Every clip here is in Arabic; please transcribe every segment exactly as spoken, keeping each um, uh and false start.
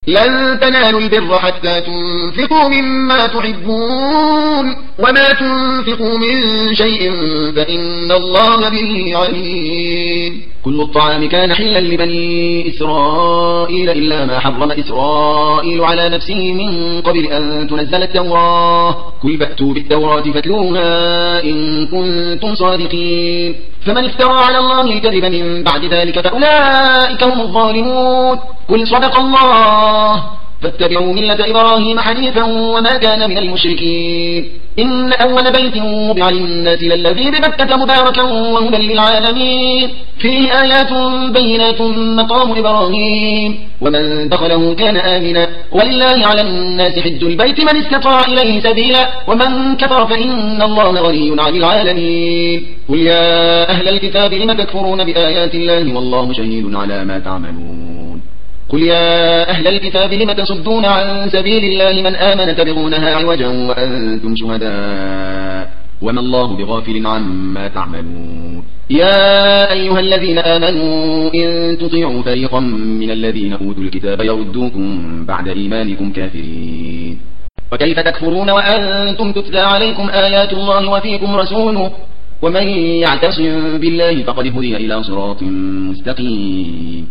لن تنالوا البر حتى تنفقوا مما تحبون وما تنفقوا من شيء فإن الله به عليم. كل الطعام كان حلا لبني إسرائيل إلا ما حرم إسرائيل على نفسه من قبل أن تنزل التوراة. قل فأتوا بالتوراة فاتلوها إن كنتم صادقين. فمن افترى على الله كذبا من بعد ذلك فأولئك هم الظالمون. قل صدق الله فاتبعوا ملة إبراهيم حنيفا وما كان من المشركين. إن أول بيت وضع للناس للذي بمكة مباركا وهدى للعالمين فيه آيات بينات مقام إبراهيم ومن دخله كان آمنا ولله على الناس حج البيت من استطاع إليه سبيلا ومن كفر فإن الله غني عن العالمين. قل يا أهل الكتاب لم تكفرون بآيات الله والله شهيد على ما تعملون. قل يا أهل الكتاب لم تصدون عن سبيل الله من آمن تبغونها عوجا وأنتم شهداء وما الله بغافل عما تعملون. يا أيها الذين آمنوا إن تطيعوا فريقا من الذين أوتوا الكتاب يردوكم بعد إيمانكم كافرين. وكيف تكفرون وأنتم تتلى عليكم آيات الله وفيكم رسوله ومن يعتصم بالله فقد هدي إلى صراط مستقيم.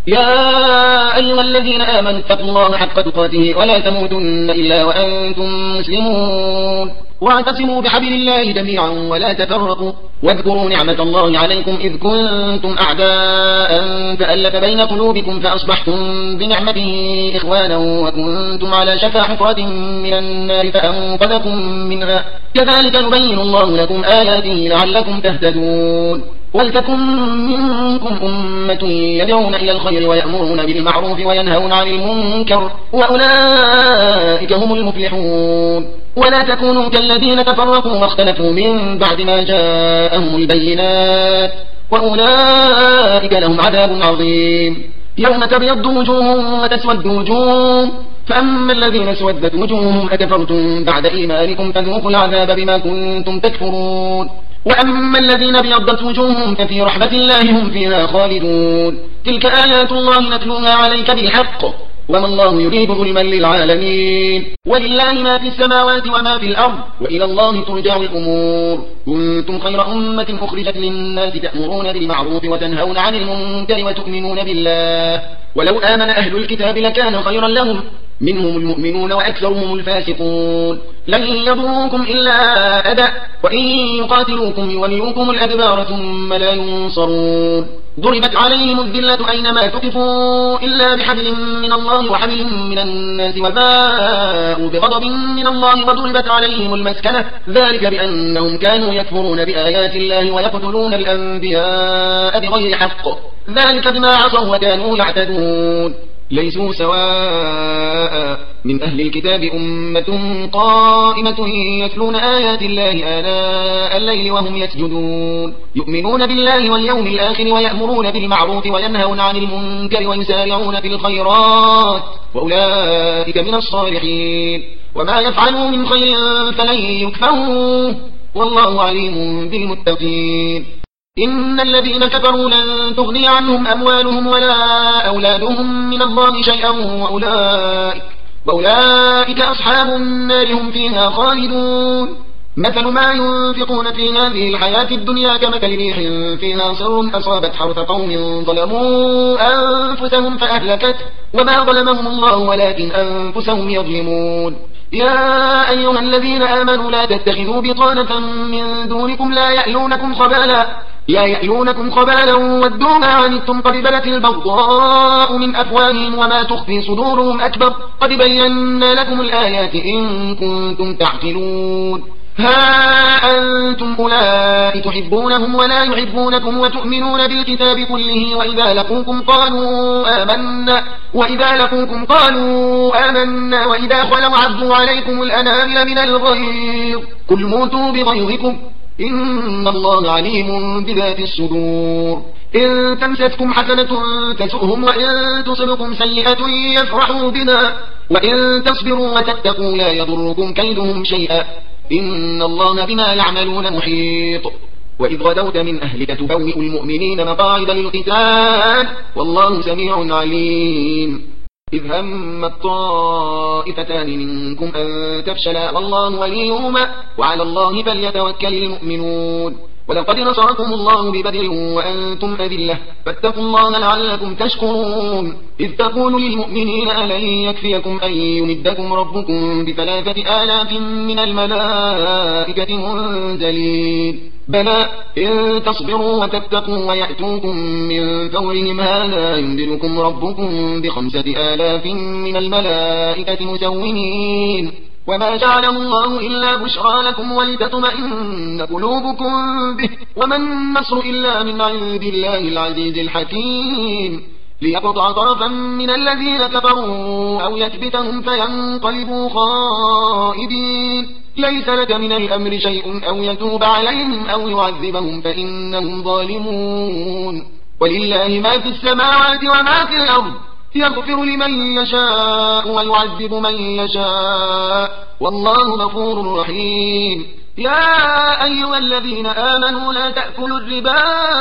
يا أيها الذين آمنوا اتقوا الله حق تقاته ولا تموتن إلا وأنتم مسلمون واعتصموا بحبل الله جميعا ولا تفرقوا واذكروا نعمة الله عليكم إذ كنتم أعداء فألف بين قلوبكم فأصبحتم بنعمته إخوانا وكنتم على شفا حفرة من النار فأنقذكم منها كذلك يبين الله لكم آياته لعلكم تهتدون. ولتكن منكم أمة يدعون إلى الخير ويأمرون بالمعروف وينهون عن المنكر وأولئك هم المفلحون. ولا تكونوا كالذين تفرقوا واختلفوا من بعد ما جاءهم البينات وأولئك لهم عذاب عظيم. يوم تبيض وجوه وتسود وجوه فأما الذين اسودت وجوههم أكفرتم بعد إيمانكم فذوقوا العذاب بما كنتم تكفرون. وأما الذين ابيضت وجوههم ففي رحمة الله هم فيها خالدون. تلك آيات الله نتلوها عليك بالحق وما الله يريد ظلما للعالمين. ولله ما في السماوات وما في الأرض وإلى الله ترجع الأمور. كنتم خير أمة أخرجت للناس تأمرون بالمعروف وتنهون عن المنكر وتؤمنون بالله ولو آمن أهل الكتاب لكان خيرا لهم منهم المؤمنون وأكثرهم الفاسقون. لن يضروكم إلا أذى وإن يقاتلوكم يولوكم الأدبار ثم لا ينصرون. ضربت عليهم الذلة أينما تقفوا إلا بحبل من الله وحبل من الناس وباءوا بغضب من الله وضربت عليهم المسكنة ذلك بأنهم كانوا يكفرون بآيات الله ويقتلون الأنبياء بغير حق ذلك بما عصوا وكانوا يعتدون. ليسوا سواء من أهل الكتاب أمة قائمة يتلون آيات الله آناء الليل وهم يسجدون يؤمنون بالله واليوم الآخر ويأمرون بالمعروف وينهون عن المنكر ويسارعون في الخيرات وأولئك من الصالحين. وما يفعلوا من خير فلن يكفروا والله عليم بالمتقين. إن الذين كفروا لن تغني عنهم أموالهم ولا أولادهم من الله شيئا وأولئك, وأولئك أصحاب النار هم فيها خالدون. مثل ما ينفقون في هذه الحياة الدنيا كمثل ريح فيها صر أصابت حرث قوم ظلموا أنفسهم فأهلكت وما ظلمهم الله ولكن أنفسهم يظلمون. يا أيها الذين آمنوا لا تتخذوا بطانة من دونكم لا يألونكم خبالا لا يألونكم خبالا ودوا ما عنتم قد بدت البغضاء من أفواههم وما تخفي صدورهم أكبر قد بينا لكم الآيات إن كنتم تعقلون. ها أنتم أولئك تحبونهم ولا يحبونكم وتؤمنون بالكتاب كله وإذا لقوكم قالوا آمنا وإذا لقوكم قالوا آمنا وإذا خلوا عضوا عليكم الأنامل من الغيظ قل موتوا بغيظكم إن الله عليم بذات الصدور. إن تمسسكم حسنة تسؤهم وإن تصبكم سيئة يفرحوا بها وإن تصبروا وتتقوا لا يضركم كيدهم شيئا إن الله بما يعملون محيط. وإذ غدوت من أهلك تبوئ المؤمنين مقاعد للقتال والله سميع عليم. إذ هم الطائفتان منكم أن تفشلا والله وليهما وعلى الله فليتوكل المؤمنون. ولقد نصركم الله ببدر وأنتم أذلة فاتقوا الله لعلكم تشكرون. إذ تقول للمؤمنين ألن يكفيكم أن يمدكم ربكم بثلاثة آلاف من الملائكة منزلين بلى إن تصبروا وتتقوا ويأتوكم من فورهم هذا يمدلكم ربكم بخمسة آلاف من الملائكة مسومين. وما جعله الله إلا بشرى لكم ولتطمئن قلوبكم به وما النصر إلا من عند الله العزيز الحكيم. ليقطع طرفا من الذين كفروا أو يكبتهم فينقلبوا خائبين. ليس لك من الأمر شيء أو يتوب عليهم أو يعذبهم فإنهم ظالمون. ولله ما في السماوات وما في الأرض يغفر لمن يشاء ويعذب من يشاء والله غفور رحيم. يا أيها الذين آمنوا لا تأكلوا الربا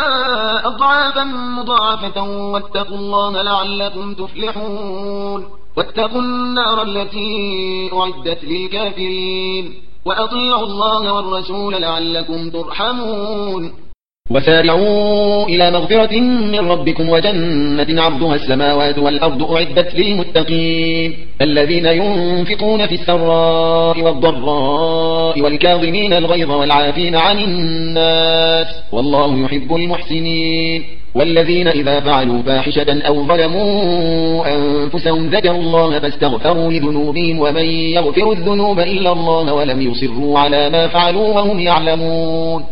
أضعافا مضاعفة واتقوا الله لعلكم تفلحون. واتقوا النار التي أعدت للكافرين وأطيعوا الله والرسول لعلكم ترحمون. وسارعوا إلى مغفرة من ربكم وجنة عرضها السماوات والأرض أعدت للمتقين الذين ينفقون في السراء والضراء والكاظمين الغيظ والعافين عن الناس والله يحب المحسنين. والذين إذا فعلوا فاحشة أو ظلموا أنفسهم ذكروا الله فاستغفروا لذنوبهم ومن يغفر الذنوب إلا الله ولم يصروا على ما فعلوا وهم يعلمون.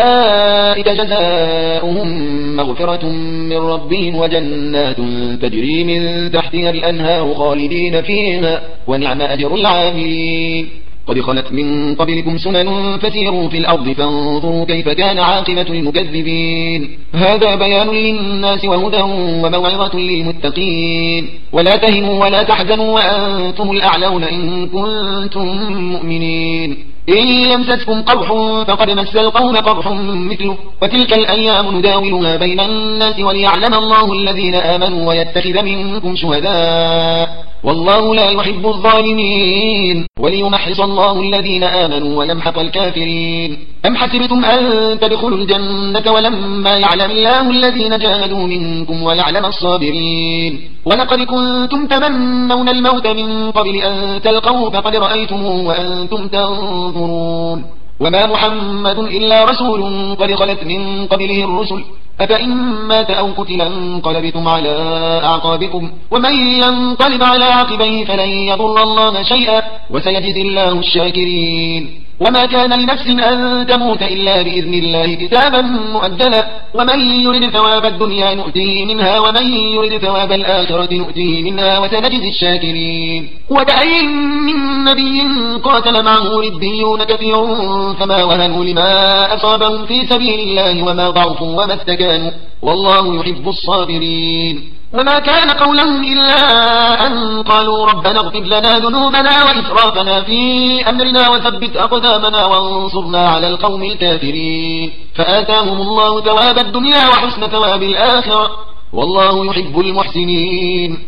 أولئك جزاؤهم مغفرة من ربهم وجنات تجري من تحتها الأنهار خالدين فيها ونعم أجر العاملين. قد خلت من قبلكم سنن فسيروا في الأرض فانظروا كيف كان عاقبة المكذبين. هذا بيان للناس وهدى وموعظة للمتقين. ولا تهنوا ولا تحزنوا وأنتم الأعلون إن كنتم مؤمنين. إن يمسسكم قرح فقد مس القوم قرح مثله وتلك الأيام نداولها بين الناس وليعلم الله الذين آمنوا ويتخذ منكم شهداء والله لا يحب الظالمين وليمحص الله الذين آمنوا ويمحق الكافرين. أم حسبتم أن تدخلوا الجنة ولما يعلم الله الذين جاهدوا منكم ويعلم الصابرين. ولقد كنتم تمنون الموت من قبل أن تلقوه فقد رأيتموه وأنتم تنظرون. وما محمد إلا رسول قد خلت من قبله الرسل أفإن مات أو قتل انقلبتم على أعقابكم ومن ينقلب على عقبيه فلن يضر الله شيئا وسيجزي الله الشاكرين. وما كان لنفس أن تموت إلا بإذن الله كتابا مؤجلا ومن يرد ثواب الدنيا نؤتيه منها ومن يرد ثواب الآخرة نؤتيه منها وسنجزي الشاكرين. وكأي من نبي قاتل معه ربيون كثير فما وهنوا لما أصابهم في سبيل الله وما ضعفوا وما استكانوا والله يحب الصابرين. وما كان قولهم إلا أن قالوا ربنا اغفر لنا ذنوبنا وإسرافنا في أمرنا وثبت أقدامنا وانصرنا على القوم الكافرين. فآتاهم الله ثواب الدنيا وحسن ثواب الآخرة والله يحب المحسنين.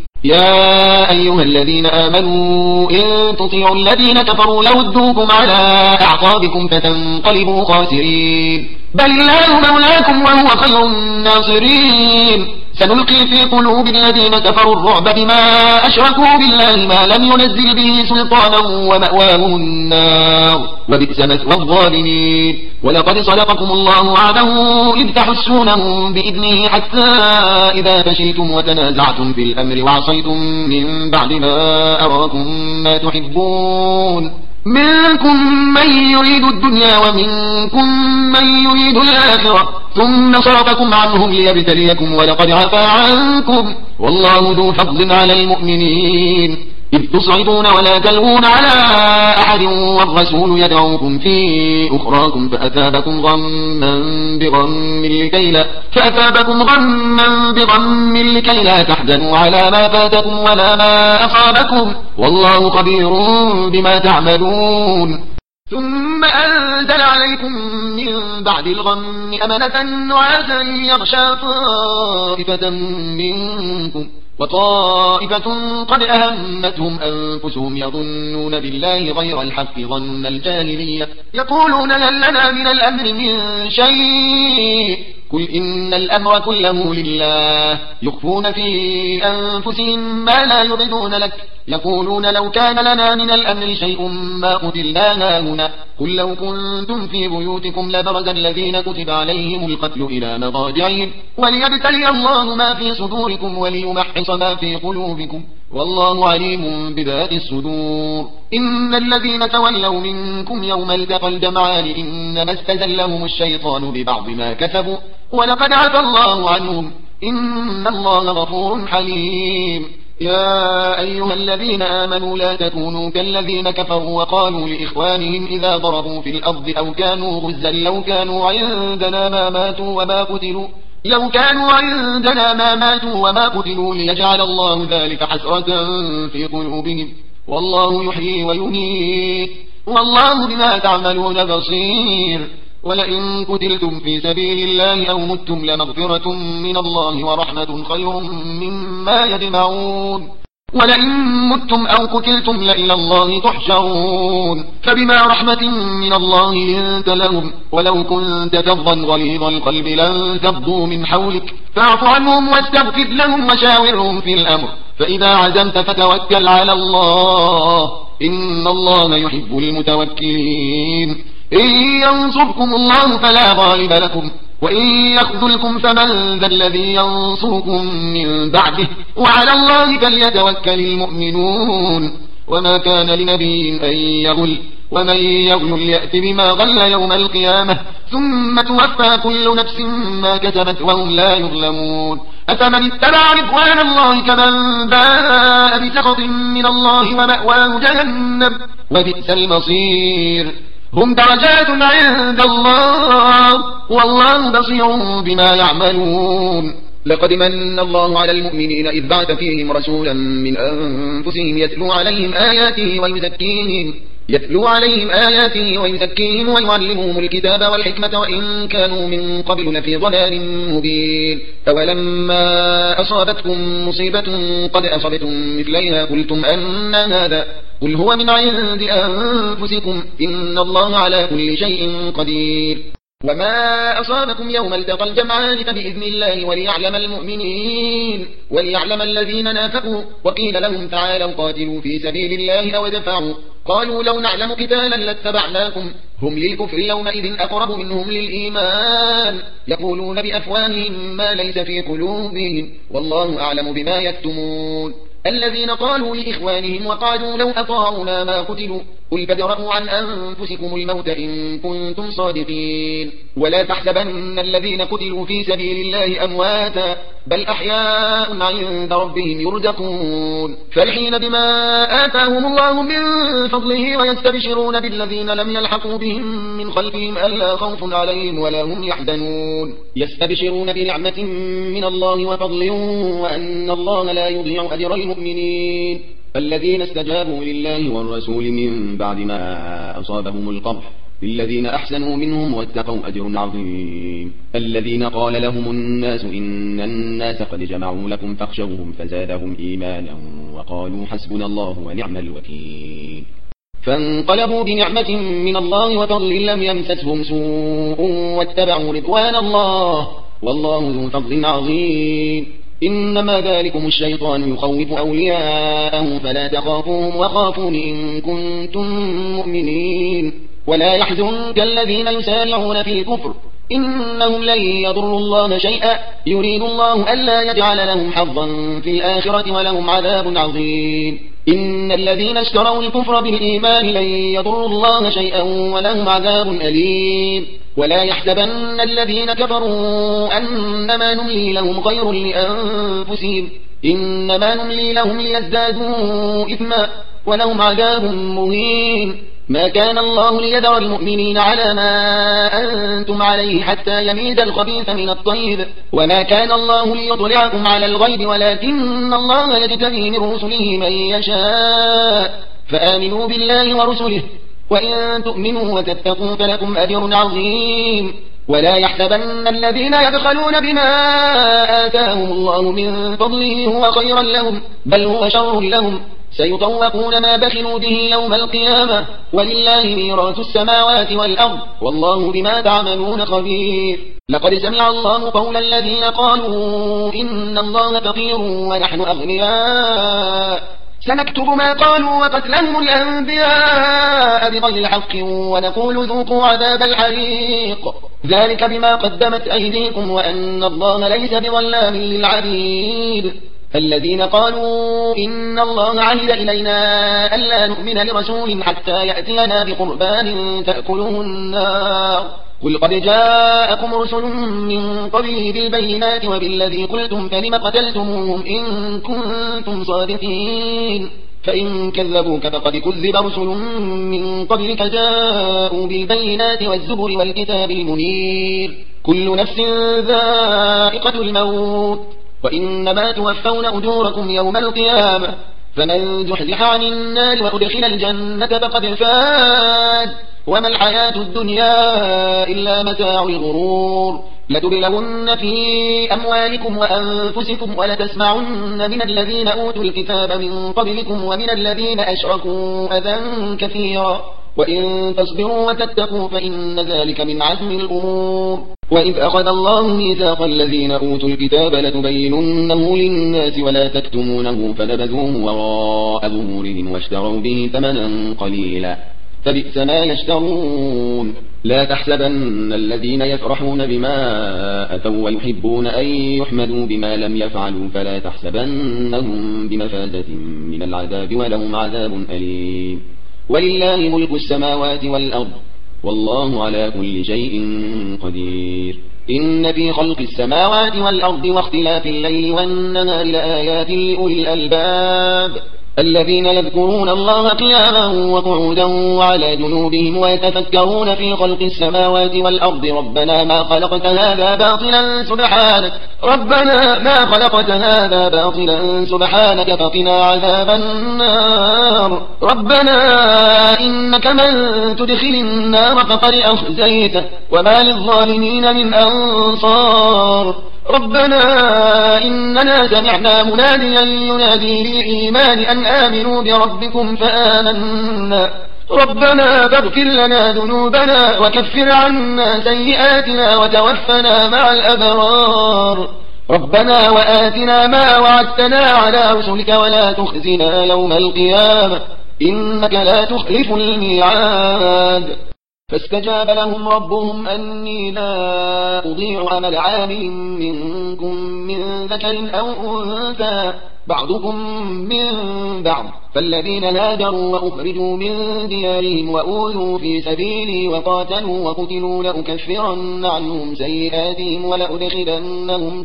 يا أيها الذين آمنوا إن تطيعوا الذين كفروا لودوكم على أعقابكم فتنقلبوا خاسرين. بل الله مولاكم وهو خير الناصرين. سنلقي في قلوب الذين كفروا الرعب بما أشركوا بالله ما لم ينزل به سلطانا ومأواهم النار وبئس مثوى الظالمين. ولقد صدقكم الله وعده إذ تحسونهم بإذنه حتى إذا فشلتم وتنازعتم في الأمر وعصيتم من بعد ما أراكم ما تحبون منكم من يريد الدنيا ومنكم من يريد الآخرة ثم صرفكم عنهم ليبتليكم ولقد عفا عنكم والله ذو فضل على المؤمنين. إذ تصعدون ولا تلوون على أحد والرسول يدعوكم في أخراكم فأثابكم غما بغم لكي لا فأثابكم غما بغم لكي لا تحزنوا على ما فاتكم ولا ما أصابكم والله خبير بما تعملون. ثم أنزل عليكم من بعد الغم أمنة نعاسا يغشى طائفة منكم وطائفة قد أهمتهم أنفسهم يظنون بالله غير الحق ظن الجاهلية يقولون هل لنا من الأمر من شيء قل إن الأمر كله لله يخفون في أنفسهم ما لا يبدون لك يقولون لو كان لنا من الأمر شيء ما قتلنا هنا قل لو كنتم في بيوتكم لبرز الذين كتب عليهم القتل إلى مضاجعهم وليبتلي الله ما في صدوركم وليمحص ما في قلوبكم والله عليم بذات الصدور إن الذين تولوا منكم يوم التقى الجمعان إنما استزلهم الشيطان ببعض ما كسبوا ولقد عفى الله عنهم إن الله غفور حليم يا أيها الذين آمنوا لا تكونوا كالذين كفروا وقالوا لإخوانهم إذا ضربوا في الأرض أو كانوا غزا لو كانوا عندنا ما ماتوا وما قتلوا لو كانوا عندنا ما ماتوا وما قتلوا ليجعل الله ذلك حسرة في قلوبهم والله يحيي ويميت والله بما تعملون بصير ولئن قتلتم في سبيل الله أو متم لمغفرة من الله ورحمة خير مما يجمعون ولئن متم أو قتلتم لإلى الله تحشرون فبما رحمة من الله لنت لهم ولو كنت فظا غليظ القلب لانفضوا من حولك فاعف عنهم واستغفر لهم وشاورهم في الأمر فإذا عزمت فتوكل على الله إن الله يحب المتوكلين إن ينصركم الله فلا غالب لكم وإن يخذلكم فمن ذا الذي ينصركم من بعده وعلى الله فليتوكل المؤمنون وما كان لنبي أن يغل ومن يغل يأت بما غل يوم القيامة ثم توفى كل نفس ما كسبت وهم لا يظلمون أفمن اتبع رضوان الله كمن باء بسخط من الله ومأواه جهنم وبئس المصير هم درجات عند الله والله بصير بما يعملون لقد من الله على المؤمنين إذ بعث فيهم رسولا من أنفسهم يتلو عليهم آياته ويزكيهم يتلو عليهم آياته ويزكيهم ويعلمهم الكتاب والحكمة وإن كانوا من قبل لفي ضلال مبين أولما أصابتكم مصيبة قد أصبتم مثليها قلتم أن هذا قل هو من عند أنفسكم إن الله على كل شيء قدير وما أصابكم يوم التقى الجمعان فبإذن الله وليعلم المؤمنين وليعلم الذين نافقوا وقيل لهم تعالوا قاتلوا في سبيل الله أو ادفعوا قالوا لو نعلم قتالا لاتبعناكم هم للكفر يومئذ أقرب منهم للإيمان يقولون بأفواههم ما ليس في قلوبهم والله أعلم بما يكتمون الذين قالوا لإخوانهم وقالوا لو أطاعونا ما قتلوا قل فادرءوا عن أنفسكم الموت إن كنتم صادقين ولا تحسبن الذين قتلوا في سبيل الله أمواتا بل أحياء عند ربهم يرزقون فرحين بما آتاهم الله من فضله ويستبشرون بالذين لم يلحقوا بهم من خلفهم ألا خوف عليهم ولا هم يحزنون يستبشرون بنعمة من الله وفضل وأن الله لا يضيع أجر المؤمنين الذين استجابوا لله والرسول من بعد ما أصابهم القرح للذين أحسنوا منهم واتقوا أجر عظيم الذين قال لهم الناس إن الناس قد جمعوا لكم فاخشوهم فزادهم إيمانا وقالوا حسبنا الله ونعم الوكيل فانقلبوا بنعمة من الله وفضل لم يمسسهم سوء واتبعوا رضوان الله والله ذو فضل عظيم إنما ذلكم الشيطان يخوف أولياءه فلا تخافوهم وخافون إن كنتم مؤمنين ولا يحزنك الذين يسارعون في الكفر إنهم لن يضروا الله شيئا يريد الله ألا يجعل لهم حظا في الآخرة ولهم عذاب عظيم إن الذين اشتروا الكفر بالإيمان لن يضروا الله شيئا ولهم عذاب أليم ولا يحسبن الذين كفروا أنما نملي لهم خير لأنفسهم إنما نملي لهم ليزدادوا إثما ولهم عذاب مهين ما كان الله ليذر المؤمنين على ما أنتم عليه حتى يميز الخبيث من الطيب وما كان الله ليطلعكم على الغيب ولكن الله يجتبي من رسله من يشاء فآمنوا بالله ورسله وإن تؤمنوا وتتقوا فلكم أجر عظيم ولا يحسبن الذين يبخلون بما آتاهم الله من فضله هو خيرا لهم بل هو شر لهم سيطوقون ما بخلوا به يوم القيامة ولله ميراث السماوات والأرض والله بما تعملون خبير. لقد سمع الله قول الذين قالوا إن الله فقير ونحن أغنياء سنكتب ما قالوا وقتلهم الأنبياء بغير الحق ونقول ذوقوا عذاب الحريق ذلك بما قدمت أيديكم وأن الله ليس بظلام للعبيد. الذين قالوا إن الله عهد إلينا ألا نؤمن لرسول حتى يأتينا بقربان تأكله النار قل قد جاءكم رسل من قبله بالبينات وبالذي قلتم فلم قتلتموهم إن كنتم صادقين فإن كذبوك فقد كذب رسل من قبلك جاءوا بالبينات والزبر والكتاب المنير كل نفس ذائقة الموت وإنما توفون أجوركم يوم القيامة فمن زحزح عن النار وأدخل الجنة فقد فاز وما الحياة الدنيا إلا متاع الغرور. لتبلغن في أموالكم وأنفسكم ولتسمعن من الذين أوتوا الكتاب من قبلكم ومن الذين أشركوا أذى كثيرا وإن تصبروا وتتقوا فإن ذلك من عزم الأمور. وإذ أخذ الله ميثاق الذين أوتوا الكتاب لتبيننه للناس ولا تكتمونه فنبذوه وراء ظهورهم واشتروا به ثمنا قليلا فبئس ما يشترون. لا تحسبن الذين يفرحون بما أتوا ويحبون أن يحمدوا بما لم يفعلوا فلا تحسبنهم بمفازة من العذاب ولهم عذاب أليم. ولله ملك السماوات والأرض والله على كل شيء قدير. إن في خلق السماوات والأرض واختلاف الليل والنهار لآيات لأولي الألباب الذين يذكرون الله قياما وقعودا وعلى جنوبهم ويتفكرون في خلق السماوات والأرض ربنا ما خلقت هذا باطلا سبحانك ربنا ما خلقت هذا باطلا سبحانك فقنا عذاب النار ربنا إنك من تدخل النار فقد أخزيته وما للظالمين من أنصار ربنا إننا سمعنا مناديا ينادي للإيمان أن آمنوا بربكم فآمنا ربنا فاغفر لنا ذنوبنا وكفر عنا سيئاتنا وتوفنا مع الأبرار ربنا وآتنا ما وعدتنا على رسلك ولا تخزنا يوم القيامة إنك لا تخلف الميعاد. فاستجاب لهم ربهم أني لا أضيع عمل عامل منكم من ذكر أو أنثى بعضكم من بعض فالذين هاجروا وأخرجوا من ديارهم وأوذوا في سبيلي وقاتلوا وقتلوا لأكفرن عنهم سيئاتهم ولأدخلنهم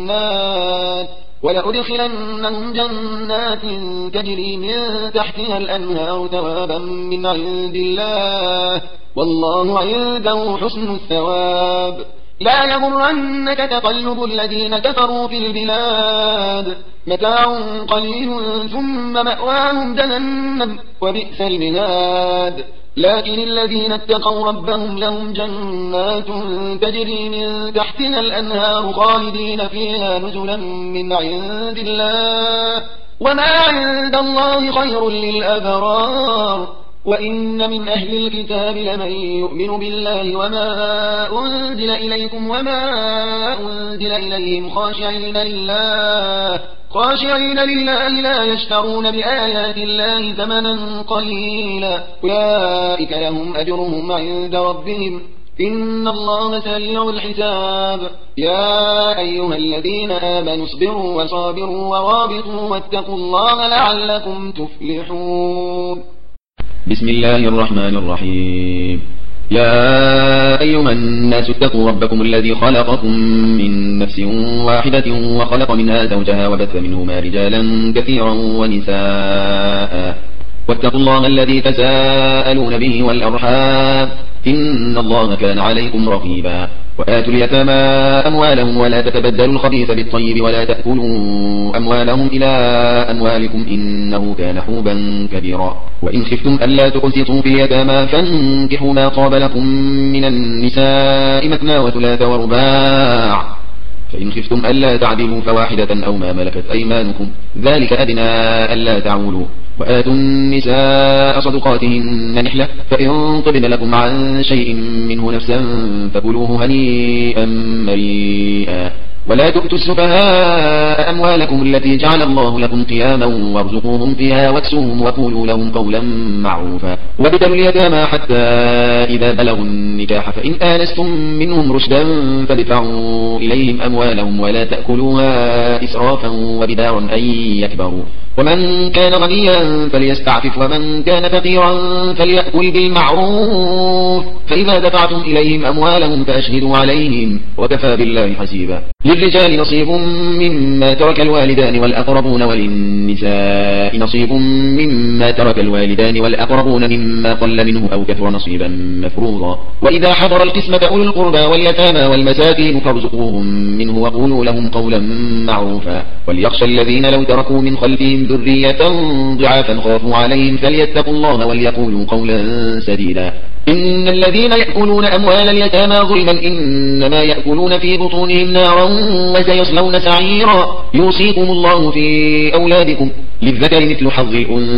جنات ولأدخلنهم جنات تجري من تحتها الأنهار ثوابا من عند الله والله عنده حسن الثواب. لا يغرنك تقلب الذين كفروا في البلاد متاع قليل ثم مأواهم جهنم وبئس المهاد. لكن الذين اتقوا ربهم لهم جنات تجري من تحتها الأنهار خالدين فيها نزلا من عند الله وما عند الله خير للأبرار. وإن من أهل الكتاب لمن يؤمن بالله وما أنزل إليكم وما أنزل إليهم خاشعين لله خاشعين لله لا يشترون بآيات الله ثمنا قليلا أولئك لهم أجرهم عند ربهم إن الله سريع الحساب. يا أيها الذين آمنوا اصبروا وصابروا ورابطوا واتقوا الله لعلكم تفلحون. بسم الله الرحمن الرحيم. يا أيها الناس اتقوا ربكم الذي خلقكم من نفس واحدة وخلق منها زوجها وبث منهما رجالا كثيرا ونساء واتقوا الله الذي تساءلون به والأرحام إن الله كان عليكم رقيبا. وآتوا اليتامى أموالهم ولا تتبدلوا الخبيث بالطيب ولا تأكلوا أموالهم إلى أموالكم إنه كان حوبا كبيرا وإن خفتم ألا تقسطوا في اليتامى فانكحوا ما طاب لكم من النساء مثنى وثلاث ورباع فإن خفتم ألا تعدلوا فواحدة أو ما ملكت أيمانكم ذلك أدنى ألا تعولوا وآتوا النساء صدقاتهن نحلة فإن طبن لكم عن شيء منه نفسا فكلوه هنيئا مريئا ولا تؤتوا السفهاء أموالكم التي جعل الله لكم قياما وارزقوهم فيها واكسوهم وقولوا لهم قولا معروفا وابتلوا اليتامى حتى إذا بلغوا النكاح فإن آنستم منهم رشدا فادفعوا إليهم أموالهم ولا تأكلوها إسرافا وبدارا أن يكبروا ومن كان غنيا فليستعفف ومن كان فقيرا فليأكل بالمعروف فإذا دفعتم إليهم أموالهم فأشهدوا عليهم وكفى بالله حسيبا للرجال نصيب مما ترك الوالدان والأقربون وللنساء نصيب مما ترك الوالدان والأقربون مما قل منه أو كثر نصيبا مفروضا وإذا حضر القسمة أولو القربى واليتامى والمساكين فارزقوهم منه وقولوا لهم قولا معروفا وليخشى الذين لو تركوا من خلفهم ذرية ضعافا خافوا عليهم فليتقوا الله وليقولوا قولا سديدا إن الذين يأكلون أموال اليتامى ظلما إنما يأكلون في بطونهم نارا وسيصلون سعيرا يوصيكم الله في أولادكم للذكر مثل حظ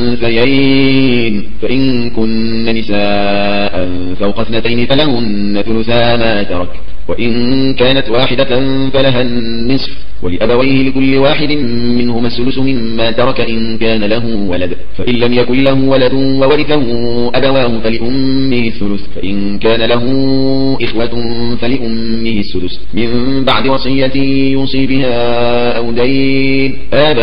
الأنثيين فإن كن نساء فوق اثنتين فلهن ثلثا ما ترك وإن كانت واحدة فلها النصف ولأبويه لكل واحد منهما السدس مما ترك إن كان له ولد فإن لم يكن له ولد وورثه أبواه فلأمه الثلث فإن كان له إخوة فلأمه السدس من بعد وصية يوصي بها أو دين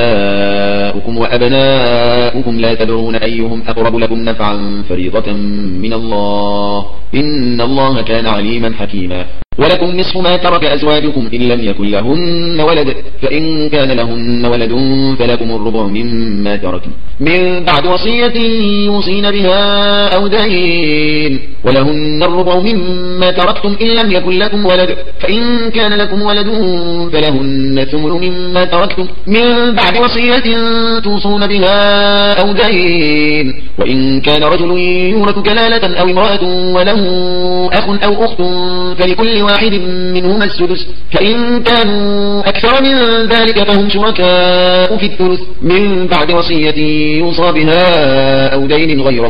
آباؤكم وأبناؤكم لا تدرون أيهم أقرب لكم نفعا فريضة من الله إن الله كان عليما حكيما ولكم نصف ما ترك أزواجكم إن لم يكن لهن ولد فإن كان لهن ولد فلكم الربع مما تركن من بعد وصية يوصين بها أو دين ولهن الربع مما تركتم إن لم يكن لكم ولد فإن كان لكم ولد فلهن الثمن مما تركتم من بعد وصية توصون بها أو دين وإن كان رجل يورث كلالة أو امرأة وله أخ أو أخت فلكل واحد منهما السدس فإن كانوا أكثر من ذلك فهم شركاء في الثلث من بعد وصية يوصى بها أو دين غير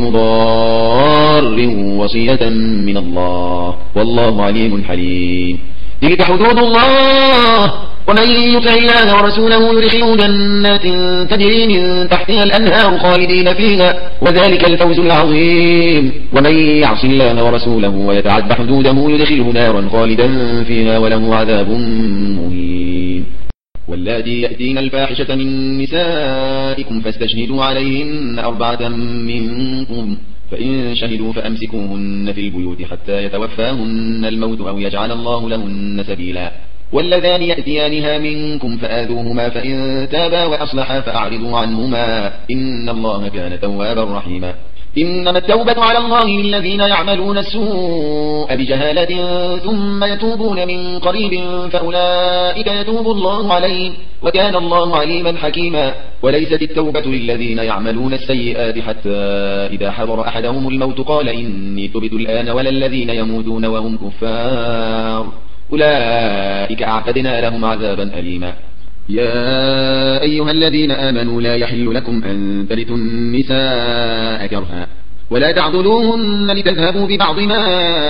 مضار وصية من الله والله عليم حليم تلك حدود الله ومن يطع الله ورسوله يدخله جنات تجري من تحتها الأنهار خالدين فيها وذلك الفوز العظيم ومن يعص الله ورسوله ويتعد حدوده يدخله نارا خالدا فيها وله عذاب مهين واللاتي يأتين الفاحشة من نسائكم فاستشهدوا عليهن أربعة منكم فإن شهدوا فأمسكوهن في البيوت حتى يتوفاهن الموت أو يجعل الله لهن سبيلا واللذان يأتيانها منكم فآذوهما فإن تابا وأصلحا فأعرضوا عنهما إن الله كان توابا رحيما إنما التوبة على الله للذين يعملون السوء بجهالة ثم يتوبون من قريب فأولئك يتوب الله عليهم وكان الله عليما حكيما وليست التوبة للذين يعملون السيئات حتى إذا حضر أحدهم الموت قال إني تبت الآن ولا الذين يموتون وهم كفار أولئك أعتدنا لهم عذابا أليما يا أيها الذين آمنوا لا يحل لكم أن ترثوا النساء كرها ولا تعضلوهن لتذهبوا ببعض ما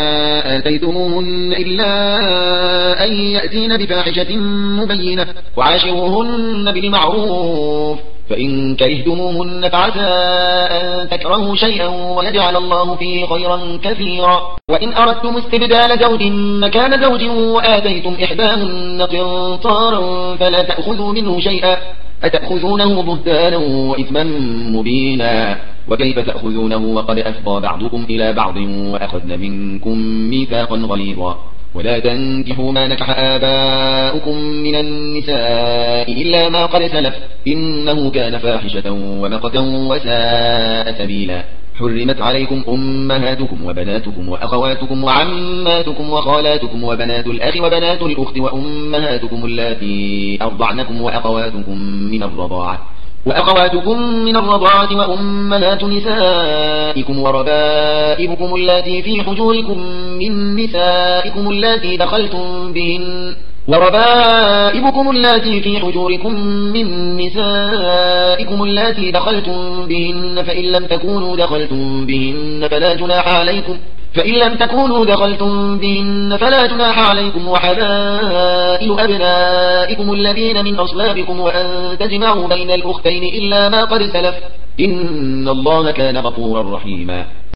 آتيتموهن إلا أن يأتين بفاحشة مبينة وعاشروهن بالمعروف فإن كرهتموهن فعسى أن تكرهوا شيئا ويجعل الله فيه خيرا كثيرا وإن أردتم استبدال زوج مكان زوج وآتيتم إحداهن قنطارا فلا تأخذوا منه شيئا أتأخذونه بهتانا وإثما مبينا وكيف تأخذونه وقد أفضى بعضكم إلى بعض وأخذن منكم ميثاقا غليظا ولا تنكحوا ما نكح آباؤكم من النساء إلا ما قد سلف إنه كان فاحشة ومقتا وساء سبيلا حرمت عليكم أمهاتكم وبناتكم وأخواتكم وعماتكم وخالاتكم وبنات الأخ وبنات الأخت وأمهاتكم اللاتي أرضعنكم وأخواتكم من الرضاعة وأخواتكم من الرضاعة وأمهات نسائكم وربائبكم اللاتي في حجوركم من نسائكم اللاتي دخلتم بهن وربائبكم اللاتي في حجوركم من نسائكم اللاتي دخلتم بهن فإن لم تكونوا دخلتم بهن فلا جناح عليكم فإن لم تكونوا دخلتم بهن فلا جناح عليكم وحلائل أبنائكم الذين من أصلابكم وأن تجمعوا بين الأختين إلا ما قد سلف إن الله كان غفورا رحيما